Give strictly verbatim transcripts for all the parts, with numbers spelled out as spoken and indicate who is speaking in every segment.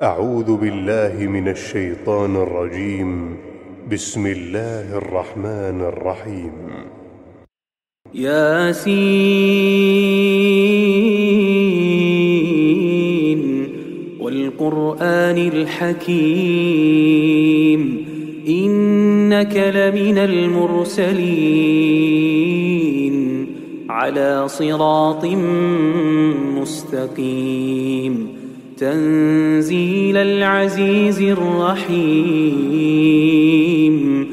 Speaker 1: أعوذ بالله من الشيطان الرجيم. بسم الله الرحمن الرحيم.
Speaker 2: ياسين والقرآن الحكيم إنك لمن المرسلين على صراط مستقيم تنزيل العزيز الرحيم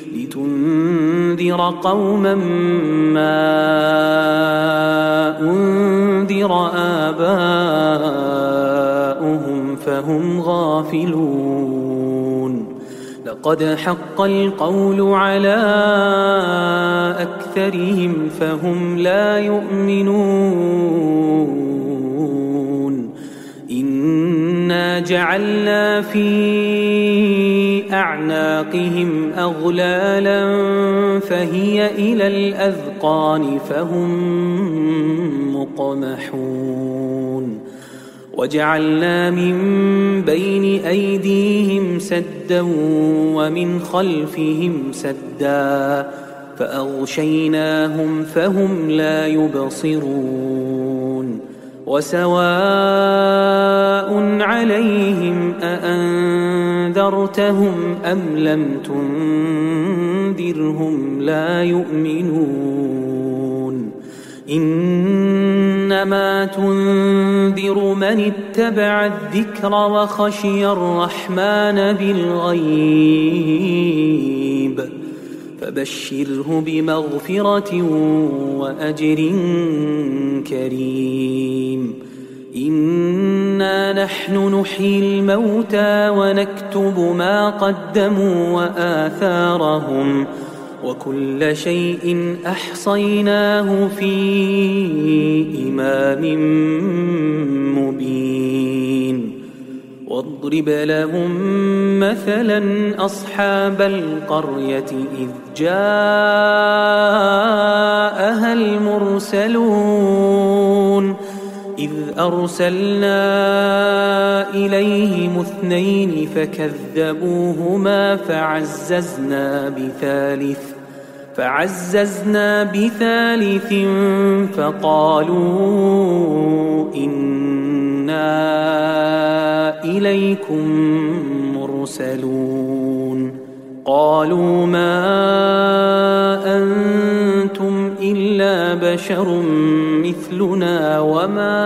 Speaker 2: لتنذر قوما ما أنذر آباؤهم فهم غافلون لقد حق القول على أكثرهم فهم لا يؤمنون إنا جعلنا في أعناقهم أغلالا فهي إلى الأذقان فهم مقمحون وجعلنا من بين أيديهم سدا ومن خلفهم سدا فأغشيناهم فهم لا يبصرون وسواء عليهم أأنذرتهم أم لم تنذرهم لا يؤمنون إنما تنذر من اتبع الذكر وخشي الرحمن بالغيب فبشره بمغفرة وأجر كريم إنا نحن نحيي الموتى ونكتب ما قدموا وآثارهم وكل شيء أحصيناه في إمام مبين واضرب لهم مثلا أصحاب القرية إذ جاءها المرسلون إذ أرسلنا إليهم اثنين فكذبوهما فعززنا بثالث فعززنا بثالث فقالوا إنا إليكم مرسلون قالوا ما أنتم إلا بشر مثلنا وما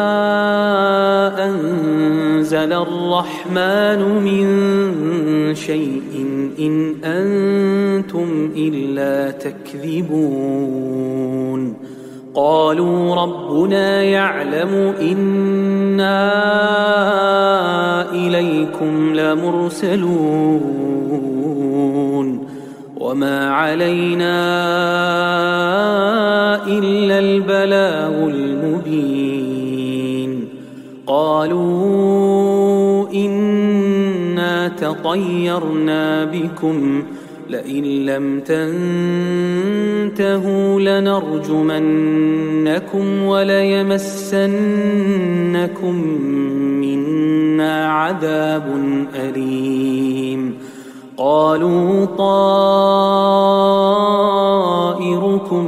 Speaker 2: أنزل الرحمن من شيء إن أنتم إلا تكذبون قالوا ربنا يعلم إنا إليكم لمرسلون وما علينا إلا البلاغ المبين قالوا إنا تطيرنا بكم لئن لم تنتهوا لنرجمنكم وليمسنكم منا عذاب أليم قالوا طائركم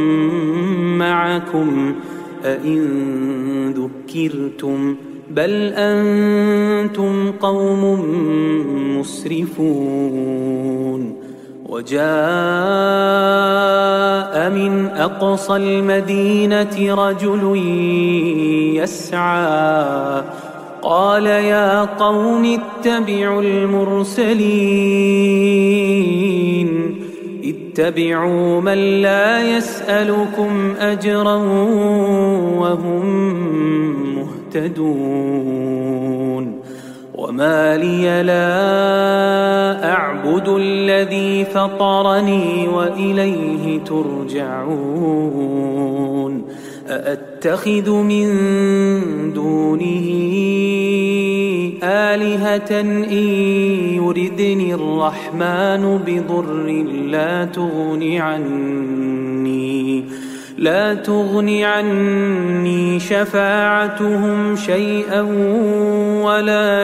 Speaker 2: معكم أئن ذكرتم بل أنتم قوم مسرفون وجاء من أقصى المدينة رجل يسعى قال يا قوم اتبعوا المرسلين اتبعوا من لا يسألكم أجرا وهم مهتدون وما لي لا أعبد الذي فطرني وإليه ترجعون أأتخذ من دونه آلهة إن يردني الرحمن بضر لا تغن عني لا تغن عني شفاعتهم شيئا ولا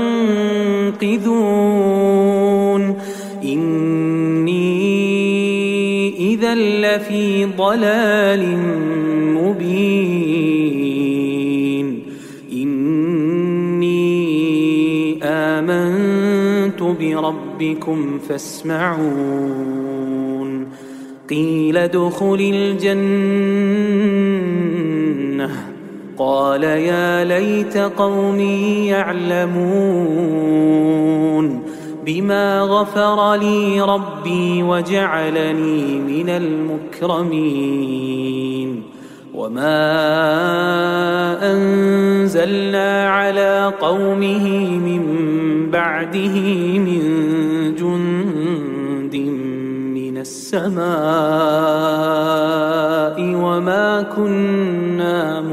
Speaker 2: ينقذون إني إذا لفي ضلال مبين إني آمنت بربكم فاسمعون قيل ادخل الجنة قال يا ليت قومي يعلمون بما غفر لي ربي وجعلني من المكرمين وما أنزلنا على قومه من بعده من جند من السماء وما كنا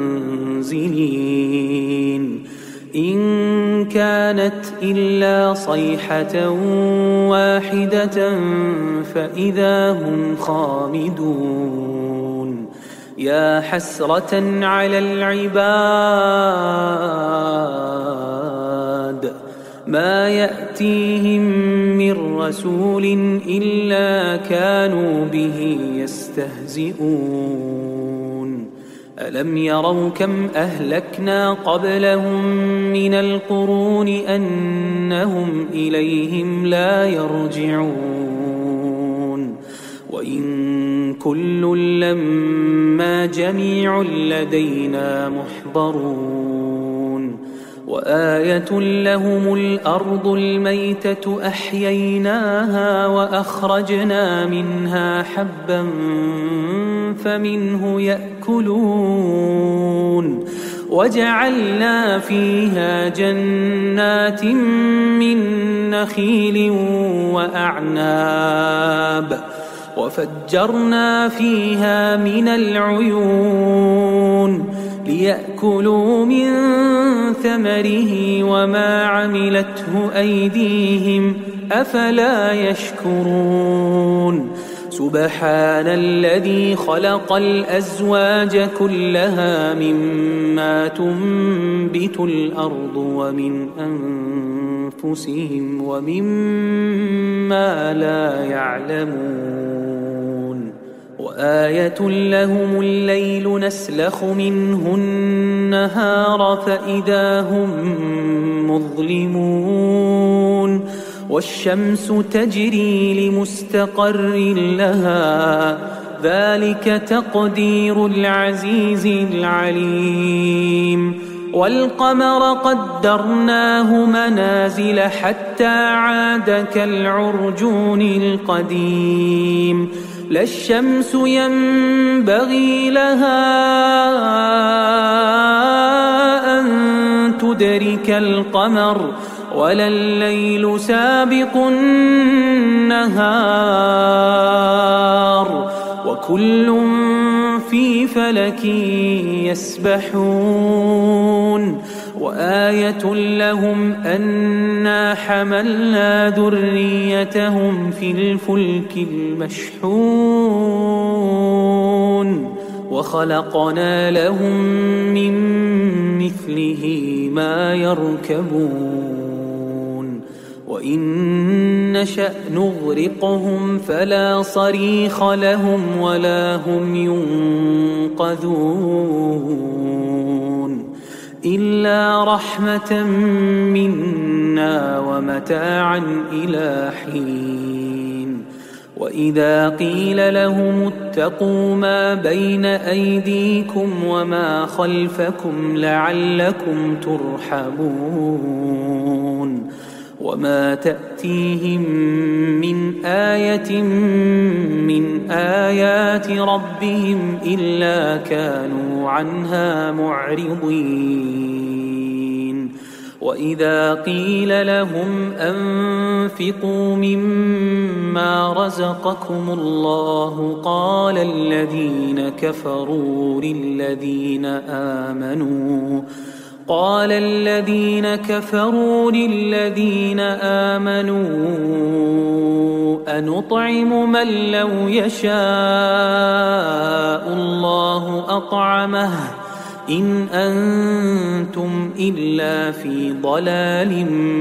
Speaker 2: منزلين إن كانت إلا صيحة واحدة فإذا هم خامدون يا حسرة على العباد ما يأتيهم من رسول إلا كانوا به يستهزئون ألم يروا كم أهلكنا قبلهم من القرون أنهم إليهم لا يرجعون وإن كل لما جميع لدينا محضرون وآية لهم الأرض الميتة أحييناها وأخرجنا منها حبا فمنه يأكلون وجعلنا فيها جنات من نخيل وأعناب وفجرنا فيها من العيون ليأكلوا من ثمره وما عملته أيديهم أفلا يشكرون سبحان الذي خلق الأزواج كلها مما تنبت الأرض ومن أنفسهم ومما لا يعلمون وآية لهم الليل نسلخ منه النهار فإذا هم مظلمون والشمس تجري لمستقر لها ذلك تقدير العزيز العليم والقمر قدرناه منازل حتى عاد كالعرجون القديم لا الشمس ينبغي لها أن تدرك القمر ولا الليل سابق النهار وكل في فلك يسبحون وآية لهم أنا حملنا ذريتهم في الفلك المشحون وخلقنا لهم من مثله ما يركبون وإن نشأ نغرقهم فلا صريخ لهم ولا هم ينقذون إلا رحمة منا ومتاعا إلى حين وإذا قيل لهم اتقوا ما بين أيديكم وما خلفكم لعلكم ترحمون وما تأتيهم من آية من آيات ربهم إلا كانوا عنها معرضين وإذا قيل لهم أنفقوا مما رزقكم الله قال الذين كفروا للذين آمنوا قال الذين كفروا للذين آمنوا أنطعم من لو يشاء الله أطعمه إن أنتم إلا في ضلال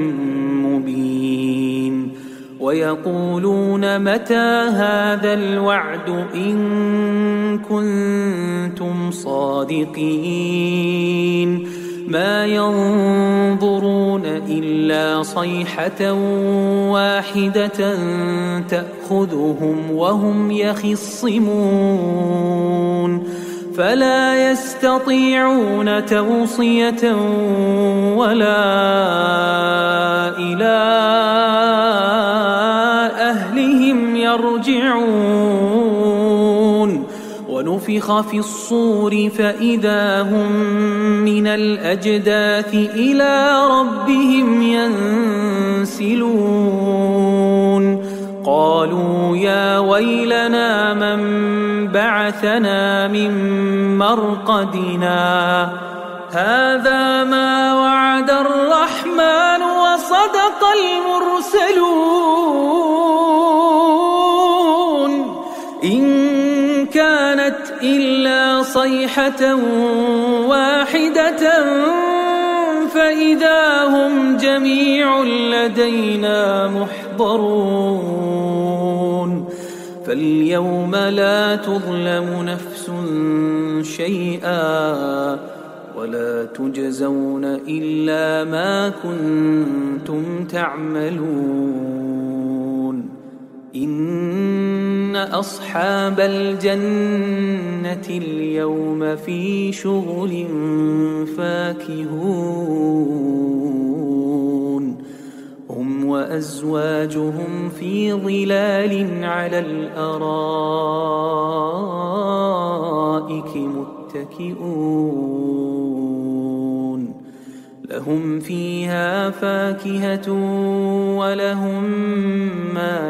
Speaker 2: مبين ويقولون متى هذا الوعد إن كنتم صادقين ما ينظرون إلا صيحة واحدة تأخذهم وهم يخصمون فلا يستطيعون توصية ولا إلى أهلهم يرجعون ونفخ في الصور فإذا هم من الأجداث إلى ربهم ينسلون قالوا يا ويلنا من بعثنا من مرقدنا هذا ما وعد الرحمن وصدق المرسلون إن كانت إلا صيحة واحدة فإذا هم جميع لدينا محضرون فاليوم لا تظلم نفس شيئا ولا تجزون إلا ما كنتم تعملون إن أصحاب الجنة اليوم في شغل فاكهون هم وأزواجهم في ظلال على الأرائك متكئون لهم فيها فاكهة ولهم ما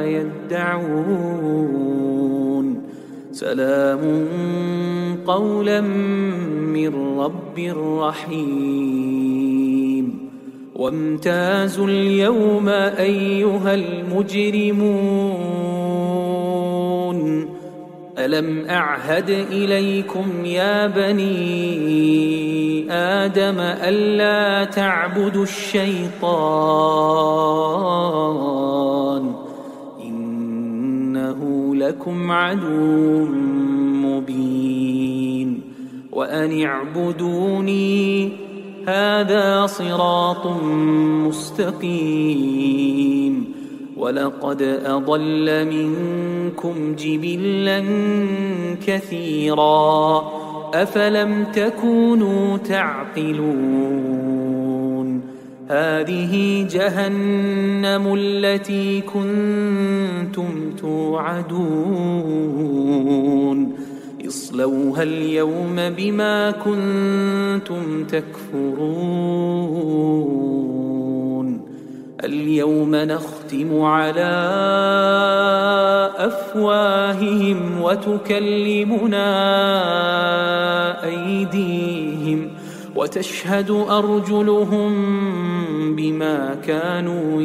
Speaker 2: يدعون سلام قولا من رب رحيم وامتازوا اليوم أيها المجرمون ألم أعهد إليكم يا بني آدم ألا تعبدوا الشيطان إنه لكم عدو مبين وأن اعبدوني هذا صراط مستقيم ولقد أضل منكم جبلا كثيرا أفلم تكونوا تعقلون هذه جهنم التي كنتم توعدون اصلوها اليوم بما كنتم تكفرون اليوم نختم على أفواههم وتكلمنا أيديهم وتشهد أرجلهم بما كانوا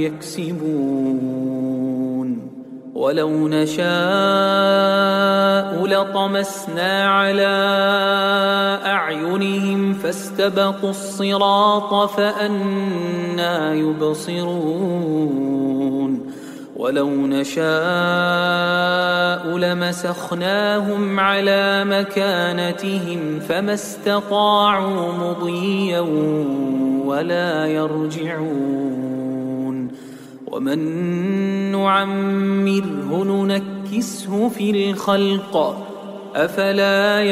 Speaker 2: يكسبون ولو نشاء لطمسنا على أعينهم فاستبقوا الصراط فأنى يبصرون ولو نشاء لمسخناهم على مكانتهم فما استطاعوا مضيا ولا يرجعون ومن نعمره ننكسه في الخلق أفلا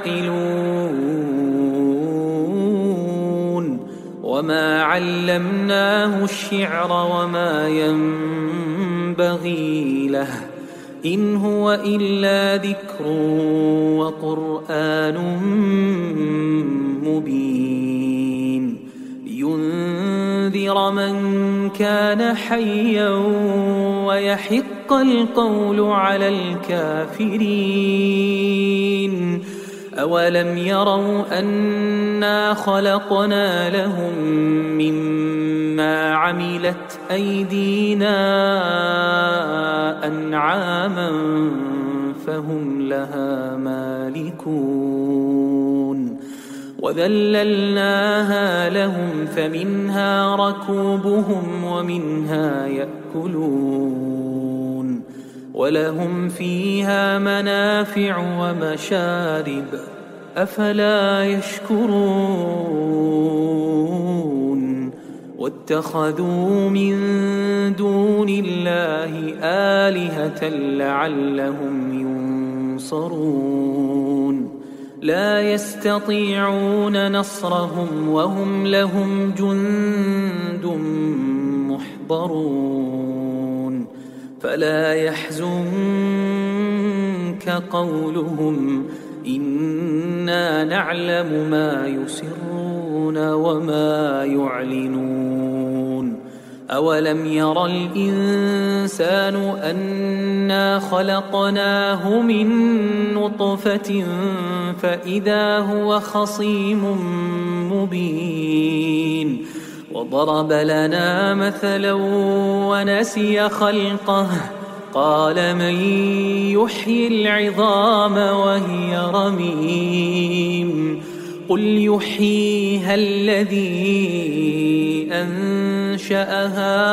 Speaker 2: يعقلون وما علمناه الشعر وما ينبغي له إن هو إلا ذكر وقرآن مبين لينذر من كان حيا ويحق القول على الكافرين أولم يروا أنا خلقنا لهم مما عملت أيدينا أنعاما فهم لها مالكون وذللناها لهم فمنها ركوبهم ومنها يأكلون ولهم فيها منافع ومشارب أفلا يشكرون واتخذوا من دون الله آلهة لعلهم ينصرون لا يستطيعون نصرهم وهم لهم جند محضرون فلا يحزنك قولهم إنا نعلم ما يسرون وما يعلنون أولم ير الإنسان أنا خلقناه من نطفة فإذا هو خصيم مبين وضرب لنا مثلا ونسي خلقه قال من يحيي العظام وهي رميم قل يحييها الذي أنشأها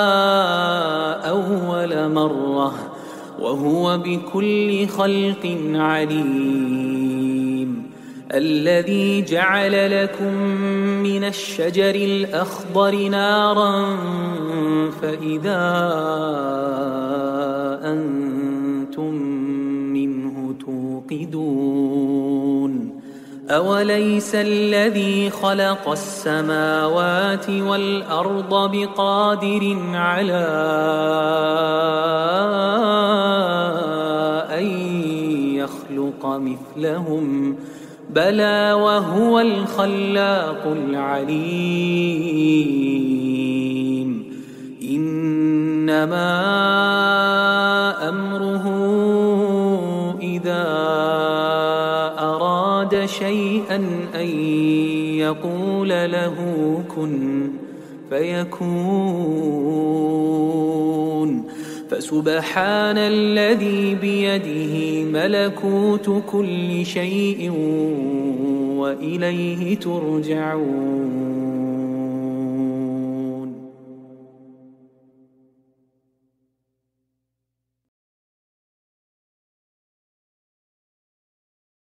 Speaker 2: أول مرة وهو بكل خلق عليم الذي جعل لكم من الشجر الأخضر نارا فإذا أنتم منه توقدون أوليس الذي خلق السماوات والأرض بقادر على أن يخلق مثلهم بلى وهو الخلاق العليم إنما أمره إذا أراد شيئا أن يقول له كن فيكون فسبحان الذي بيده ملكوت كل شيء وإليه ترجعون